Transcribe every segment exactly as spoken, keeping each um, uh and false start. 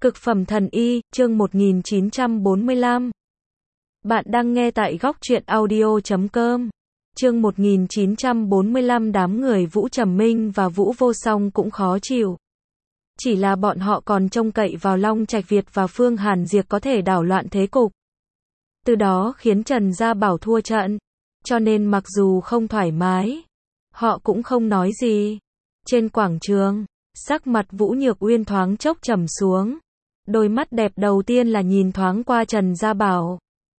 Cực phẩm thần y, chương một nghìn chín trăm bốn mươi lăm. Bạn đang nghe tại góc truyện audio chấm com. Chương một nghìn chín trăm bốn mươi lăm. Đám người Vũ Trầm Minh và Vũ Vô Song cũng khó chịu. Chỉ là bọn họ còn trông cậy vào Long Trạch Việt và Phương Hàn Diệp có thể đảo loạn thế cục. Từ đó khiến Trần Gia Bảo thua trận. Cho nên mặc dù không thoải mái, họ cũng không nói gì. Trên quảng trường, sắc mặt Vũ Nhược Uyên thoáng chốc trầm xuống. Đôi mắt đẹp đầu tiên là nhìn thoáng qua Trần Gia Bảo.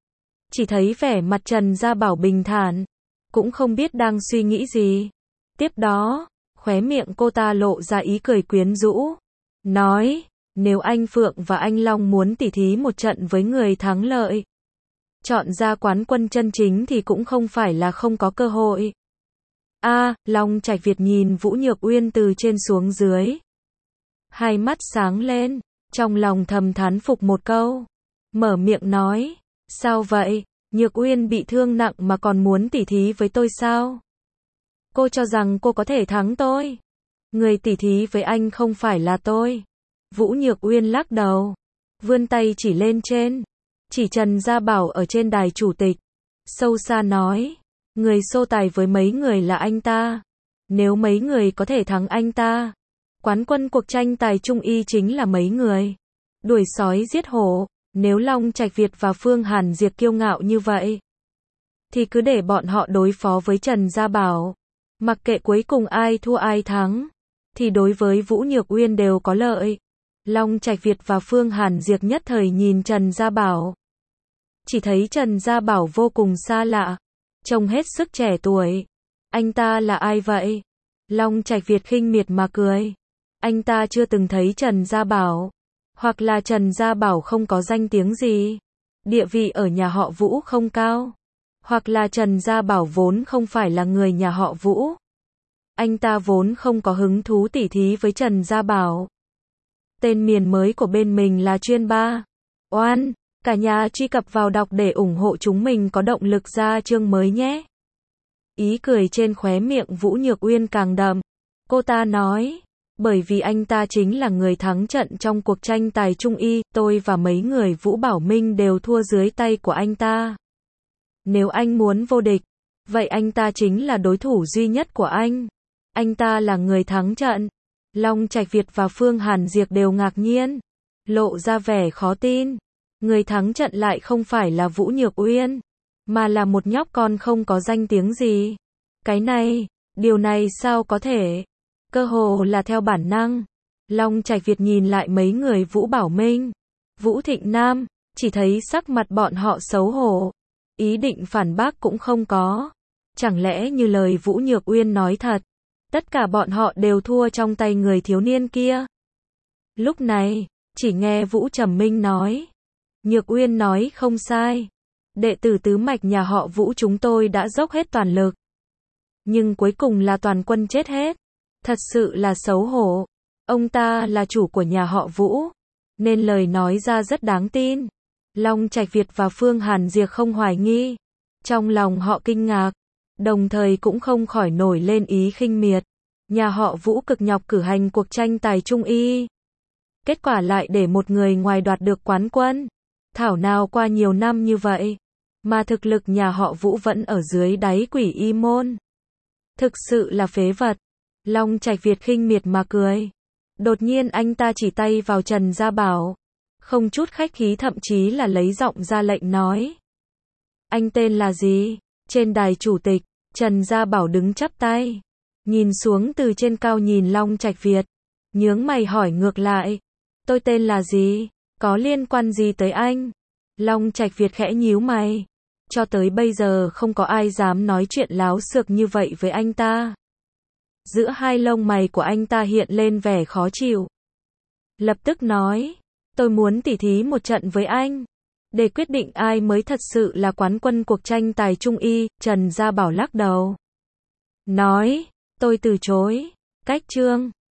Chỉ thấy vẻ mặt Trần Gia Bảo bình thản, cũng không biết đang suy nghĩ gì. Tiếp đó, khóe miệng cô ta lộ ra ý cười quyến rũ. Nói, nếu anh Phượng và anh Long muốn tỉ thí một trận với người thắng lợi, chọn ra quán quân chân chính thì cũng không phải là không có cơ hội. A, à, Long Trạch Việt nhìn Vũ Nhược Uyên từ trên xuống dưới. Hai mắt sáng lên, trong lòng thầm thán phục một câu. Mở miệng nói, sao vậy, Nhược Uyên bị thương nặng mà còn muốn tỉ thí với tôi sao? Cô cho rằng cô có thể thắng tôi? Người tỉ thí với anh không phải là tôi. Vũ Nhược Uyên lắc đầu, vươn tay chỉ lên trên, chỉ Trần Gia Bảo ở trên đài chủ tịch. Sâu xa nói, người so tài với mấy người là anh ta. Nếu mấy người có thể thắng anh ta, quán quân cuộc tranh tài trung y chính là mấy người. Đuổi sói giết hổ, nếu Long Trạch Việt và Phương Hàn Diệp kiêu ngạo như vậy, thì cứ để bọn họ đối phó với Trần Gia Bảo. Mặc kệ cuối cùng ai thua ai thắng, thì đối với Vũ Nhược Uyên đều có lợi. Long Trạch Việt và Phương Hàn Diệp nhất thời nhìn Trần Gia Bảo. Chỉ thấy Trần Gia Bảo vô cùng xa lạ, trông hết sức trẻ tuổi. Anh ta là ai vậy? Long Trạch Việt khinh miệt mà cười. Anh ta chưa từng thấy Trần Gia Bảo, hoặc là Trần Gia Bảo không có danh tiếng gì, địa vị ở nhà họ Vũ không cao, hoặc là Trần Gia Bảo vốn không phải là người nhà họ Vũ. Anh ta vốn không có hứng thú tỉ thí với Trần Gia Bảo. Tên miền mới của bên mình là chuyên ba. Oan, cả nhà truy cập vào đọc để ủng hộ chúng mình có động lực ra chương mới nhé. Ý cười trên khóe miệng Vũ Nhược Uyên càng đậm. Cô ta nói, bởi vì anh ta chính là người thắng trận trong cuộc tranh tài trung y, tôi và mấy người Vũ Bảo Minh đều thua dưới tay của anh ta. Nếu anh muốn vô địch, vậy anh ta chính là đối thủ duy nhất của anh. Anh ta là người thắng trận. Long Trạch Việt và Phương Hàn Diệp đều ngạc nhiên, lộ ra vẻ khó tin. Người thắng trận lại không phải là Vũ Nhược Uyên, mà là một nhóc con không có danh tiếng gì. Cái này, điều này sao có thể? Cơ hồ là theo bản năng. Long Trạch Việt nhìn lại mấy người Vũ Bảo Minh, Vũ Thịnh Nam, chỉ thấy sắc mặt bọn họ xấu hổ. Ý định phản bác cũng không có. Chẳng lẽ như lời Vũ Nhược Uyên nói thật, tất cả bọn họ đều thua trong tay người thiếu niên kia? Lúc này, chỉ nghe Vũ Trầm Minh nói, Nhược Uyên nói không sai. Đệ tử tứ mạch nhà họ Vũ chúng tôi đã dốc hết toàn lực, nhưng cuối cùng là toàn quân chết hết. Thật sự là xấu hổ. Ông ta là chủ của nhà họ Vũ, nên lời nói ra rất đáng tin. Long Trạch Việt và Phương Hàn Diệp không hoài nghi. Trong lòng họ kinh ngạc, đồng thời cũng không khỏi nổi lên ý khinh miệt. Nhà họ Vũ cực nhọc cử hành cuộc tranh tài trung y, kết quả lại để một người ngoài đoạt được quán quân. Thảo nào qua nhiều năm như vậy, mà thực lực nhà họ Vũ vẫn ở dưới đáy quỷ y môn. Thực sự là phế vật. Long Trạch Việt khinh miệt mà cười. Đột nhiên anh ta chỉ tay vào Trần Gia Bảo, không chút khách khí, thậm chí là lấy giọng ra lệnh nói. Anh tên là gì? Trên đài chủ tịch, Trần Gia Bảo đứng chắp tay, nhìn xuống từ trên cao nhìn Long Trạch Việt, nhướng mày hỏi ngược lại. Tôi tên là gì? Có liên quan gì tới anh? Long Trạch Việt khẽ nhíu mày. Cho tới bây giờ không có ai dám nói chuyện láo xược như vậy với anh ta. Giữa hai lông mày của anh ta hiện lên vẻ khó chịu. Lập tức nói, tôi muốn tỉ thí một trận với anh, để quyết định ai mới thật sự là quán quân cuộc tranh tài trung y. Trần Gia Bảo lắc đầu, nói, tôi từ chối. Cách chương